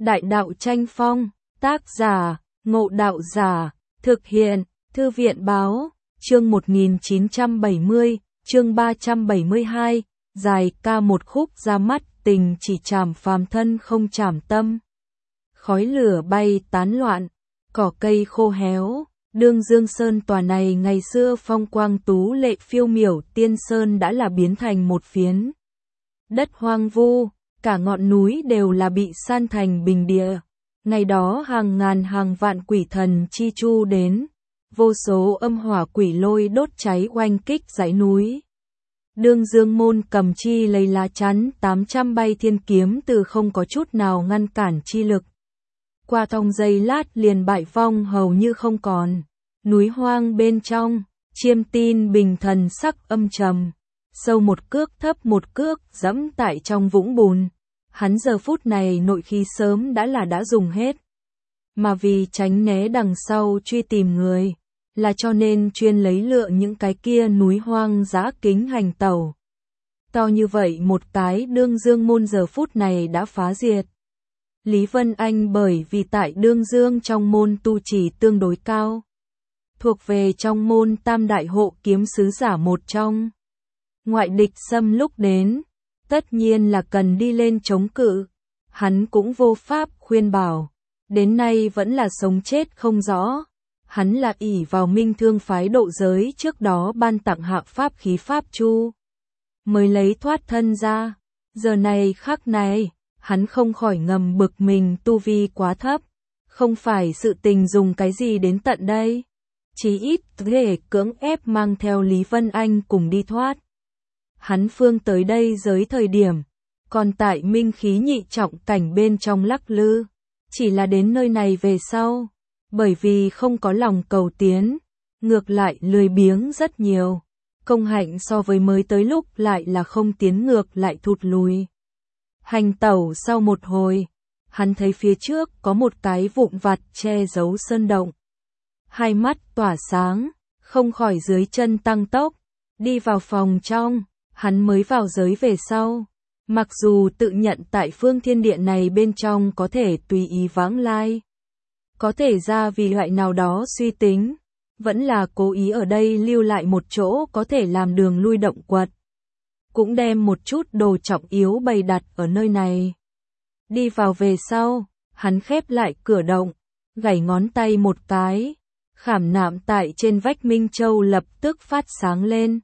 Đại đạo tranh phong, tác giả, Ngộ Đạo Giả, thực hiện, Thư viện báo, chương 1970, chương 372, dài ca một khúc ra mắt, tình chỉ chạm phàm thân không chạm tâm. Khói lửa bay tán loạn, cỏ cây khô héo, Đương Dương Sơn tòa này ngày xưa phong quang tú lệ phiêu miểu tiên sơn đã là biến thành một phiến đất hoang vu, cả ngọn núi đều là bị san thành bình địa. Ngày đó hàng ngàn hàng vạn quỷ thần chi chu đến, vô số âm hỏa quỷ lôi đốt cháy oanh kích dãy núi. Đương Dương môn cầm chi lấy lá chắn 800 bay thiên kiếm từ không có chút nào ngăn cản chi lực. Qua trong giây lát liền bại vong hầu như không còn. Núi hoang bên trong, Chiêm Tin Bình thần sắc âm trầm, sâu một cước thấp một cước dẫm tại trong vũng bùn. Hắn giờ phút này nội khí sớm đã dùng hết. Mà vì tránh né đằng sau truy tìm người, là cho nên chuyên lấy lựa những cái kia núi hoang dã kính hành tẩu. To như vậy một cái Đương Dương môn giờ phút này đã phá diệt. Lý Vân Anh bởi vì tại Đương Dương trong môn tu trì tương đối cao, thuộc về trong môn tam đại hộ kiếm sứ giả một trong. Ngoại địch xâm lúc đến, tất nhiên là cần đi lên chống cự. Hắn cũng vô pháp khuyên bảo, đến nay vẫn là sống chết không rõ. Hắn là ỷ vào Minh Thương phái độ giới trước đó ban tặng hạ pháp khí pháp chu, mới lấy thoát thân ra. Giờ này khắc này, hắn không khỏi ngầm bực mình tu vi quá thấp, không phải sự tình dùng cái gì đến tận đây. Chí ít thể cưỡng ép mang theo Lý Vân Anh cùng đi thoát. Hắn phương tới đây giới thời điểm, còn tại minh khí nhị trọng cảnh bên trong lắc lư, chỉ là đến nơi này về sau, bởi vì không có lòng cầu tiến, ngược lại lười biếng rất nhiều, công hạnh so với mới tới lúc lại là không tiến ngược lại thụt lùi. Hành tẩu sau một hồi, hắn thấy phía trước có một cái vụn vặt che giấu sơn động. Hai mắt tỏa sáng, không khỏi dưới chân tăng tốc, đi vào phòng trong. Hắn mới vào giới về sau, mặc dù tự nhận tại phương thiên địa này bên trong có thể tùy ý vãng lai, có thể ra vì loại nào đó suy tính, vẫn là cố ý ở đây lưu lại một chỗ có thể làm đường lui động quật, cũng đem một chút đồ trọng yếu bày đặt ở nơi này. Đi vào về sau, hắn khép lại cửa động, gảy ngón tay một cái, khảm nạm tại trên vách Minh Châu lập tức phát sáng lên.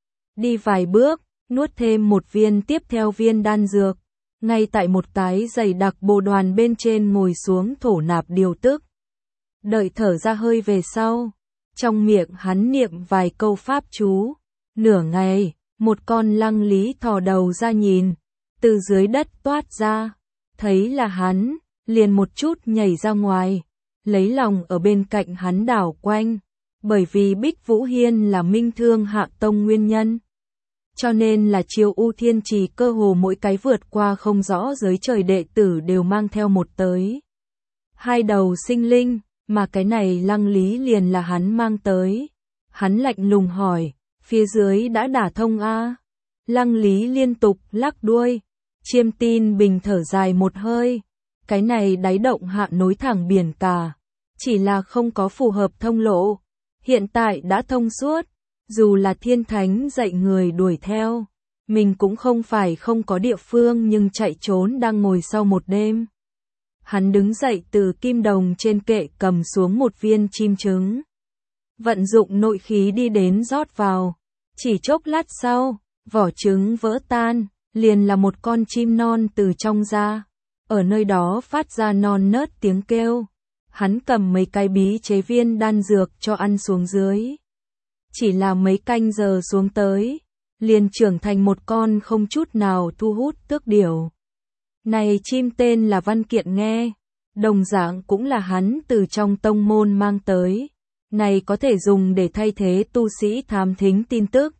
Đi vài bước, nuốt thêm một viên tiếp theo viên đan dược, ngay tại một cái dày đặc bồ đoàn bên trên ngồi xuống thổ nạp điều tức. Đợi thở ra hơi về sau, trong miệng hắn niệm vài câu pháp chú. Nửa ngày, một con lăng lý thò đầu ra nhìn, từ dưới đất toát ra, thấy là hắn, liền một chút nhảy ra ngoài, lấy lòng ở bên cạnh hắn đảo quanh, bởi vì Bích Vũ Hiên là Minh Thương hạ tông nguyên nhân. Cho nên là Chiêu U Thiên Trì cơ hồ mỗi cái vượt qua không rõ giới trời đệ tử đều mang theo một tới hai đầu sinh linh, mà cái này lăng lý liền là hắn mang tới. Hắn lạnh lùng hỏi, phía dưới đã đả thông a? Lăng lý liên tục lắc đuôi. Chiêm Tin Bình thở dài một hơi, cái này đáy động hạ nối thẳng biển cả, chỉ là không có phù hợp thông lộ, hiện tại đã thông suốt. Dù là thiên thánh dạy người đuổi theo, mình cũng không phải không có địa phương nhưng chạy trốn đang ngồi sau một đêm. Hắn đứng dậy từ kim đồng trên kệ cầm xuống một viên chim trứng. Vận dụng nội khí đi đến rót vào. Chỉ chốc lát sau, vỏ trứng vỡ tan, liền là một con chim non từ trong ra. Ở nơi đó phát ra non nớt tiếng kêu. Hắn cầm mấy cái bí chế viên đan dược cho ăn xuống dưới. Chỉ là mấy canh giờ xuống tới, liền trưởng thành một con không chút nào thu hút tước điểu. Này chim tên là Văn Kiện nghe, đồng dạng cũng là hắn từ trong tông môn mang tới. Này có thể dùng để thay thế tu sĩ thám thính tin tức.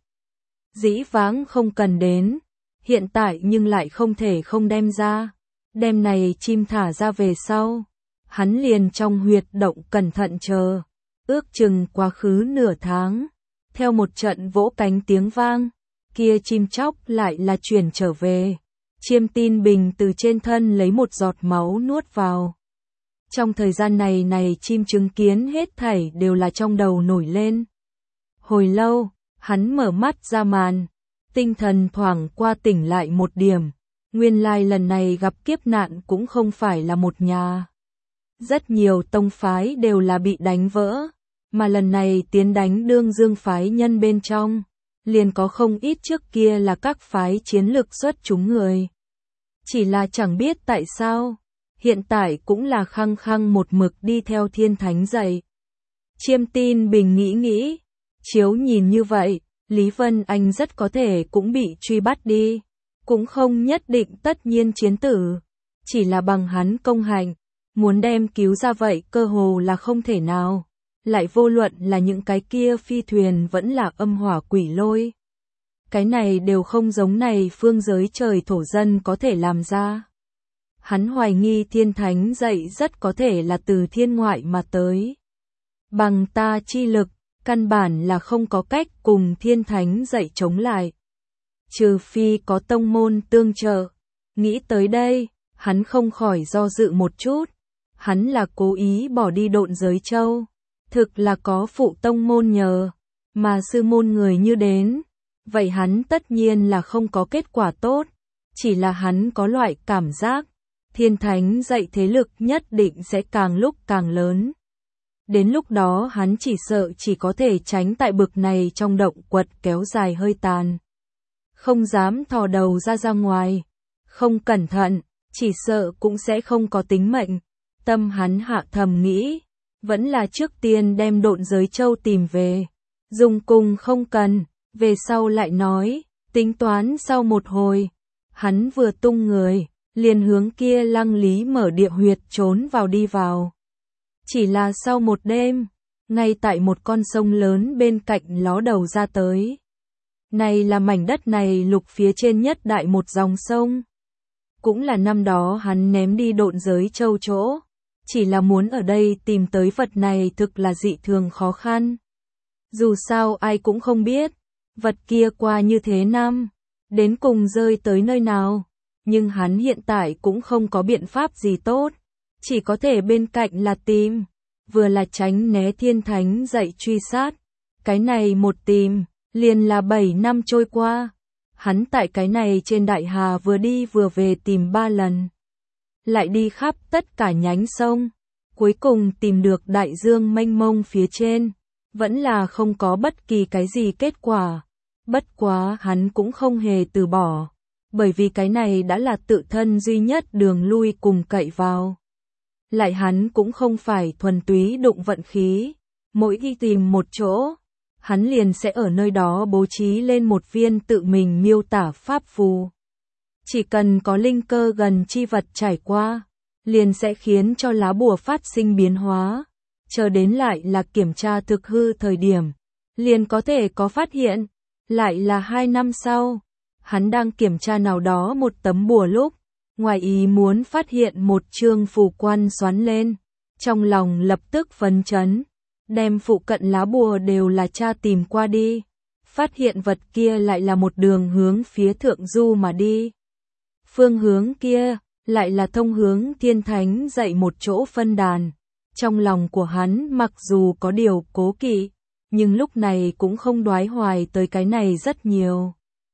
Dĩ vãng không cần đến, hiện tại nhưng lại không thể không đem ra. Đem này chim thả ra về sau, hắn liền trong huyệt động cẩn thận chờ, ước chừng quá khứ nửa tháng. Theo một trận vỗ cánh tiếng vang, kia chim chóc lại là chuyển trở về. Chiêm Tin Bình từ trên thân lấy một giọt máu nuốt vào. Trong thời gian này chim chứng kiến hết thảy đều là trong đầu nổi lên. Hồi lâu, hắn mở mắt ra màn, tinh thần thoảng qua tỉnh lại một điểm. Nguyên lai lần này gặp kiếp nạn cũng không phải là một nhà. Rất nhiều tông phái đều là bị đánh vỡ, mà lần này tiến đánh Đương Dương phái nhân bên trong, liền có không ít trước kia là các phái chiến lực xuất chúng người. Chỉ là chẳng biết tại sao, hiện tại cũng là khăng khăng một mực đi theo Thiên Thánh dạy. Chiêm Tin Bình nghĩ, chiếu nhìn như vậy, Lý Vân Anh rất có thể cũng bị truy bắt đi, cũng không nhất định tất nhiên chiến tử, chỉ là bằng hắn công hành, muốn đem cứu ra vậy cơ hồ là không thể nào, lại vô luận là những cái kia phi thuyền vẫn là âm hỏa quỷ lôi. Cái này đều không giống này phương giới trời thổ dân có thể làm ra. Hắn hoài nghi Thiên Thánh dạy rất có thể là từ thiên ngoại mà tới. Bằng ta chi lực, căn bản là không có cách cùng Thiên Thánh dạy chống lại. Trừ phi có tông môn tương trợ. Nghĩ tới đây, hắn không khỏi do dự một chút. Hắn là cố ý bỏ đi Độn Giới Châu. Thực là có phụ tông môn nhờ, mà sư môn người như đến. Vậy hắn tất nhiên là không có kết quả tốt. Chỉ là hắn có loại cảm giác. Thiên Thánh dạy thế lực nhất định sẽ càng lúc càng lớn. Đến lúc đó hắn chỉ sợ chỉ có thể tránh tại bực này trong động quật kéo dài hơi tàn. Không dám thò đầu ra ngoài. Không cẩn thận, chỉ sợ cũng sẽ không có tính mệnh. Tâm hắn hạ thầm nghĩ, vẫn là trước tiên đem Độn Giới Châu tìm về. Dùng cùng không cần, về sau lại nói, tính toán sau một hồi. Hắn vừa tung người, liền hướng kia Lăng Lý mở địa huyệt trốn đi vào. Chỉ là sau một đêm, ngay tại một con sông lớn bên cạnh ló đầu ra tới. Này là mảnh đất này lục phía trên nhất đại một dòng sông. Cũng là năm đó hắn ném đi Độn Giới Châu chỗ. Chỉ là muốn ở đây tìm tới vật này thực là dị thường khó khăn. Dù sao ai cũng không biết, vật kia qua như thế năm, đến cùng rơi tới nơi nào. Nhưng hắn hiện tại cũng không có biện pháp gì tốt. Chỉ có thể bên cạnh là tìm, vừa là tránh né Thiên Thánh dạy truy sát. Cái này một tìm, liền là 7 năm trôi qua. Hắn tại cái này trên đại hà vừa đi vừa về tìm 3 lần. Lại đi khắp tất cả nhánh sông. Cuối cùng tìm được đại dương mênh mông phía trên. Vẫn là không có bất kỳ cái gì kết quả. Bất quá hắn cũng không hề từ bỏ. Bởi vì cái này đã là tự thân duy nhất đường lui cùng cậy vào. Lại hắn cũng không phải thuần túy đụng vận khí. Mỗi khi tìm một chỗ, hắn liền sẽ ở nơi đó bố trí lên một viên tự mình miêu tả pháp phù. Chỉ cần có linh cơ gần chi vật trải qua, liền sẽ khiến cho lá bùa phát sinh biến hóa. Chờ đến lại là kiểm tra thực hư thời điểm, liền có thể có phát hiện. Lại là 2 năm sau, hắn đang kiểm tra nào đó một tấm bùa lúc, ngoài ý muốn phát hiện một chương phù quan xoắn lên. Trong lòng lập tức phấn chấn, đem phụ cận lá bùa đều là tra tìm qua đi. Phát hiện vật kia lại là một đường hướng phía thượng du mà đi. Phương hướng kia, lại là thông hướng Thiên Thánh dạy một chỗ phân đàn. Trong lòng của hắn mặc dù có điều cố kỵ, nhưng lúc này cũng không đoái hoài tới cái này rất nhiều.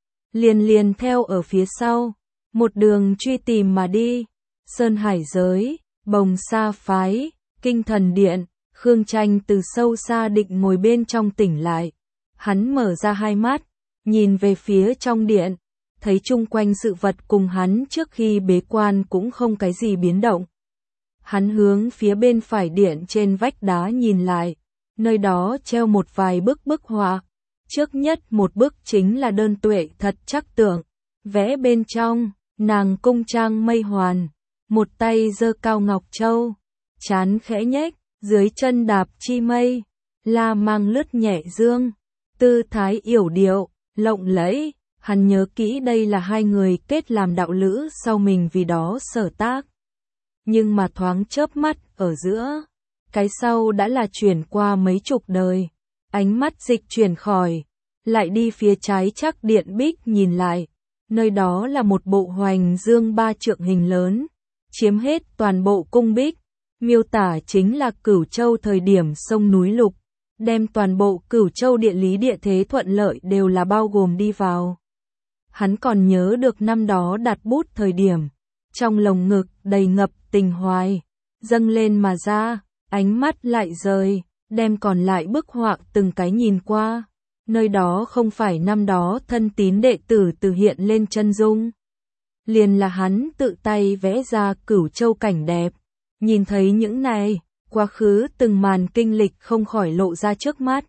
Liền theo ở phía sau, một đường truy tìm mà đi. Sơn Hải giới, Bồng Sa phái, Kinh Thần điện, Khương Tranh từ sâu xa định ngồi bên trong tỉnh lại. Hắn mở ra hai mắt, nhìn về phía trong điện, thấy chung quanh sự vật cùng hắn trước khi bế quan cũng không cái gì biến động. Hắn hướng phía bên phải điện trên vách đá nhìn lại, nơi đó treo một vài bức họa. Trước nhất một bức chính là Đơn Tuệ thật chắc tượng, vẽ bên trong, nàng cung trang mây hoàn, một tay giơ cao ngọc châu, trán khẽ nhếch, dưới chân đạp chi mây, la mang lướt nhẹ dương, tư thái yểu điệu, lộng lẫy. Hắn nhớ kỹ đây là hai người kết làm đạo lữ sau mình vì đó sở tác. Nhưng mà thoáng chớp mắt ở giữa, cái sau đã là chuyển qua mấy chục đời. Ánh mắt dịch chuyển khỏi, lại đi phía trái chắc điện bích nhìn lại. nơi đó là một bộ hoành dương 3 trượng hình lớn, chiếm hết toàn bộ cung bích, miêu tả chính là Cửu Châu thời điểm sông núi lục, đem toàn bộ Cửu Châu địa lý địa thế thuận lợi đều là bao gồm đi vào. Hắn còn nhớ được năm đó đặt bút thời điểm, trong lồng ngực đầy ngập tình hoài, dâng lên mà ra, ánh mắt lại rời, đem còn lại bức họa từng cái nhìn qua. Nơi đó không phải năm đó thân tín đệ tử từ hiện lên chân dung. Liền là hắn tự tay vẽ ra Cửu Châu cảnh đẹp. Nhìn thấy những này, quá khứ từng màn kinh lịch không khỏi lộ ra trước mắt.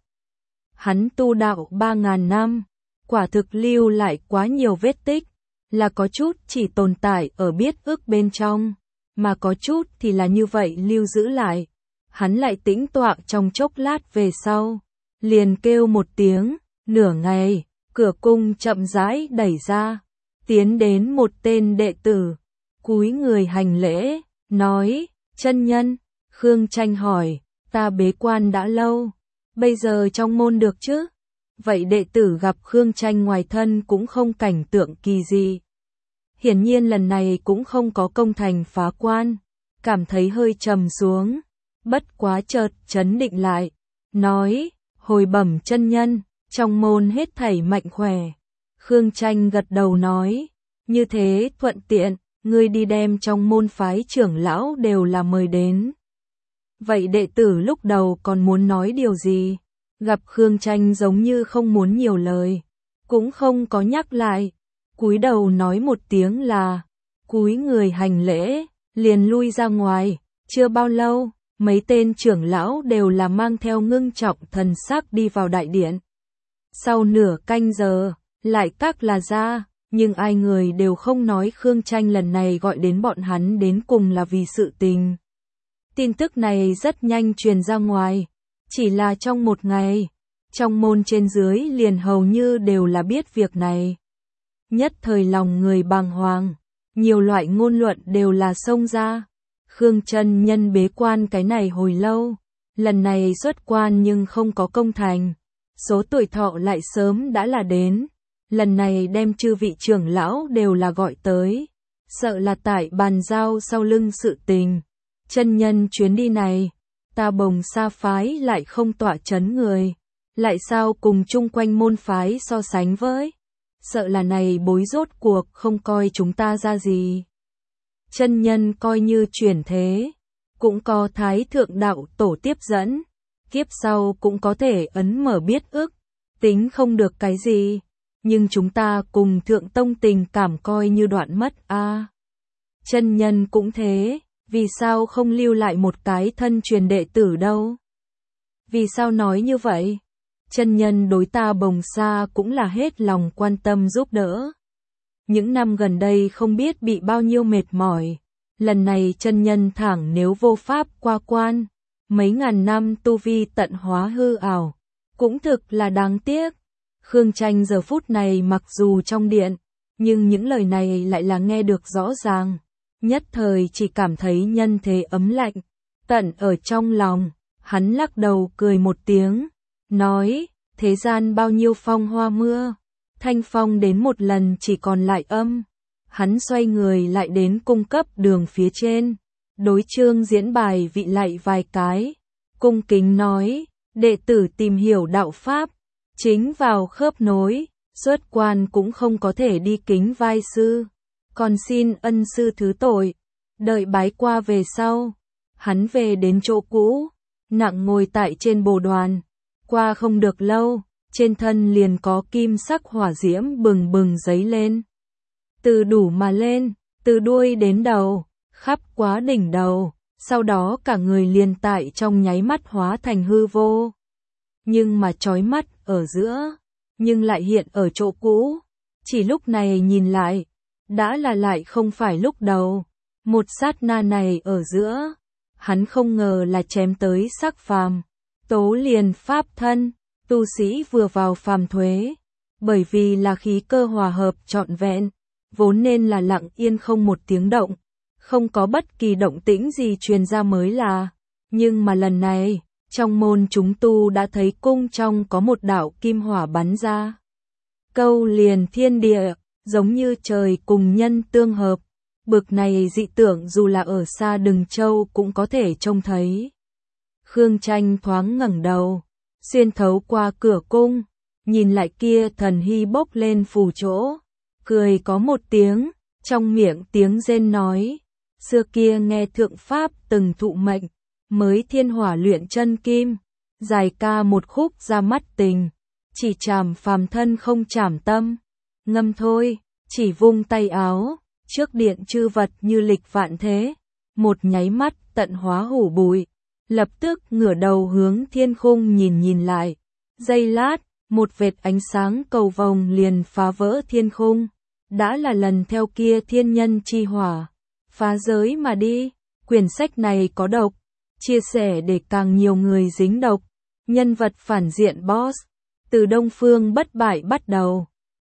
Hắn tu đạo 3.000 năm, quả thực lưu lại quá nhiều vết tích, là có chút chỉ tồn tại ở biết ước bên trong, mà có chút thì là như vậy lưu giữ lại. Hắn lại tĩnh tọa trong chốc lát về sau, liền kêu một tiếng, nửa ngày, cửa cung chậm rãi đẩy ra, tiến đến một tên đệ tử, cúi người hành lễ, nói, chân nhân. Khương Tranh hỏi, ta bế quan đã lâu, bây giờ trong môn được chứ? Vậy đệ tử gặp Khương Tranh ngoài thân cũng không cảnh tượng kỳ gì. Hiển nhiên lần này cũng không có công thành phá quan, cảm thấy hơi trầm xuống, bất quá chợt chấn định lại, nói, hồi bẩm chân nhân, trong môn hết thảy mạnh khỏe. Khương Tranh gật đầu nói, như thế thuận tiện, ngươi đi đem trong môn phái trưởng lão đều là mời đến. Vậy đệ tử lúc đầu còn muốn nói điều gì? Gặp Khương Tranh giống như không muốn nhiều lời, cũng không có nhắc lại, cúi đầu nói một tiếng là, cúi người hành lễ, liền lui ra ngoài, chưa bao lâu, mấy tên trưởng lão đều là mang theo ngưng trọng thần sắc đi vào đại điện. Sau nửa canh giờ, lại các là ra, nhưng ai người đều không nói Khương Tranh lần này gọi đến bọn hắn đến cùng là vì sự tình. Tin tức này rất nhanh truyền ra ngoài, chỉ là trong một ngày, trong môn trên dưới liền hầu như đều là biết việc này. Nhất thời lòng người bàng hoàng, nhiều loại ngôn luận đều là xông ra. Khương chân nhân bế quan cái này hồi lâu, lần này xuất quan nhưng không có công thành, số tuổi thọ lại sớm đã là đến, lần này đem chư vị trưởng lão đều là gọi tới, sợ là tại bàn giao sau lưng sự tình. Chân nhân chuyến đi này, ta Bồng Sa phái lại không tọa chấn người, lại sao cùng chung quanh môn phái so sánh với, sợ là này bối rốt cuộc không coi chúng ta ra gì. Chân nhân coi như chuyển thế, cũng có thái thượng đạo tổ tiếp dẫn, kiếp sau cũng có thể ấn mở biết ức, tính không được cái gì, nhưng chúng ta cùng thượng tông tình cảm coi như đoạn mất a. Chân nhân cũng thế, vì sao không lưu lại một cái thân truyền đệ tử đâu? Vì sao nói như vậy? Chân nhân đối ta Bồng Sa cũng là hết lòng quan tâm giúp đỡ. Những năm gần đây không biết bị bao nhiêu mệt mỏi, lần này chân nhân thẳng nếu vô pháp qua quan, mấy ngàn năm tu vi tận hóa hư ảo, cũng thực là đáng tiếc. Khương Tranh giờ phút này mặc dù trong điện, nhưng những lời này lại là nghe được rõ ràng, nhất thời chỉ cảm thấy nhân thế ấm lạnh, tận ở trong lòng, hắn lắc đầu cười một tiếng, nói, thế gian bao nhiêu phong hoa mưa, thanh phong đến một lần chỉ còn lại âm. Hắn xoay người lại đến cung cấp đường phía trên, đối Trương Diễn bài vị lạy vài cái, cung kính nói, đệ tử tìm hiểu đạo pháp, chính vào khớp nối, xuất quan cũng không có thể đi kính vai sư, còn xin ân sư thứ tội. Đợi bái qua về sau, hắn về đến chỗ cũ, nặng ngồi tại trên bồ đoàn, qua không được lâu, trên thân liền có kim sắc hỏa diễm bừng bừng giấy lên. Từ đủ mà lên, từ đuôi đến đầu, khắp quá đỉnh đầu, sau đó cả người liền tại trong nháy mắt hóa thành hư vô. Nhưng mà chói mắt ở giữa, nhưng lại hiện ở chỗ cũ, chỉ lúc này nhìn lại, đã là lại không phải lúc đầu. Một sát na này ở giữa, hắn không ngờ là chém tới sắc phàm, tố liền pháp thân, tu sĩ vừa vào phàm thuế, bởi vì là khí cơ hòa hợp trọn vẹn, vốn nên là lặng yên không một tiếng động, không có bất kỳ động tĩnh gì truyền ra mới là, nhưng mà lần này, trong môn chúng tu đã thấy cung trong có một đạo kim hỏa bắn ra. Câu liền thiên địa, giống như trời cùng nhân tương hợp. Bực này dị tưởng dù là ở xa Đừng Châu cũng có thể trông thấy. Khương Tranh thoáng ngẩng đầu, xuyên thấu qua cửa cung, nhìn lại kia thần hy bốc lên phù chỗ, cười có một tiếng, trong miệng tiếng rên nói, xưa kia nghe thượng pháp từng thụ mệnh, mới thiên hỏa luyện chân kim, dài ca một khúc ra mắt tình, chỉ chảm phàm thân không chảm tâm, ngâm thôi, chỉ vung tay áo, trước điện chư vật như lịch vạn thế, một nháy mắt tận hóa hủ bụi, lập tức ngửa đầu hướng thiên khung nhìn lại, giây lát, một vệt ánh sáng cầu vồng liền phá vỡ thiên khung, đã là lần theo kia thiên nhân chi hỏa, phá giới mà đi. Quyển sách này có độc, chia sẻ để càng nhiều người dính độc, nhân vật phản diện boss, từ Đông Phương bất bại bắt đầu.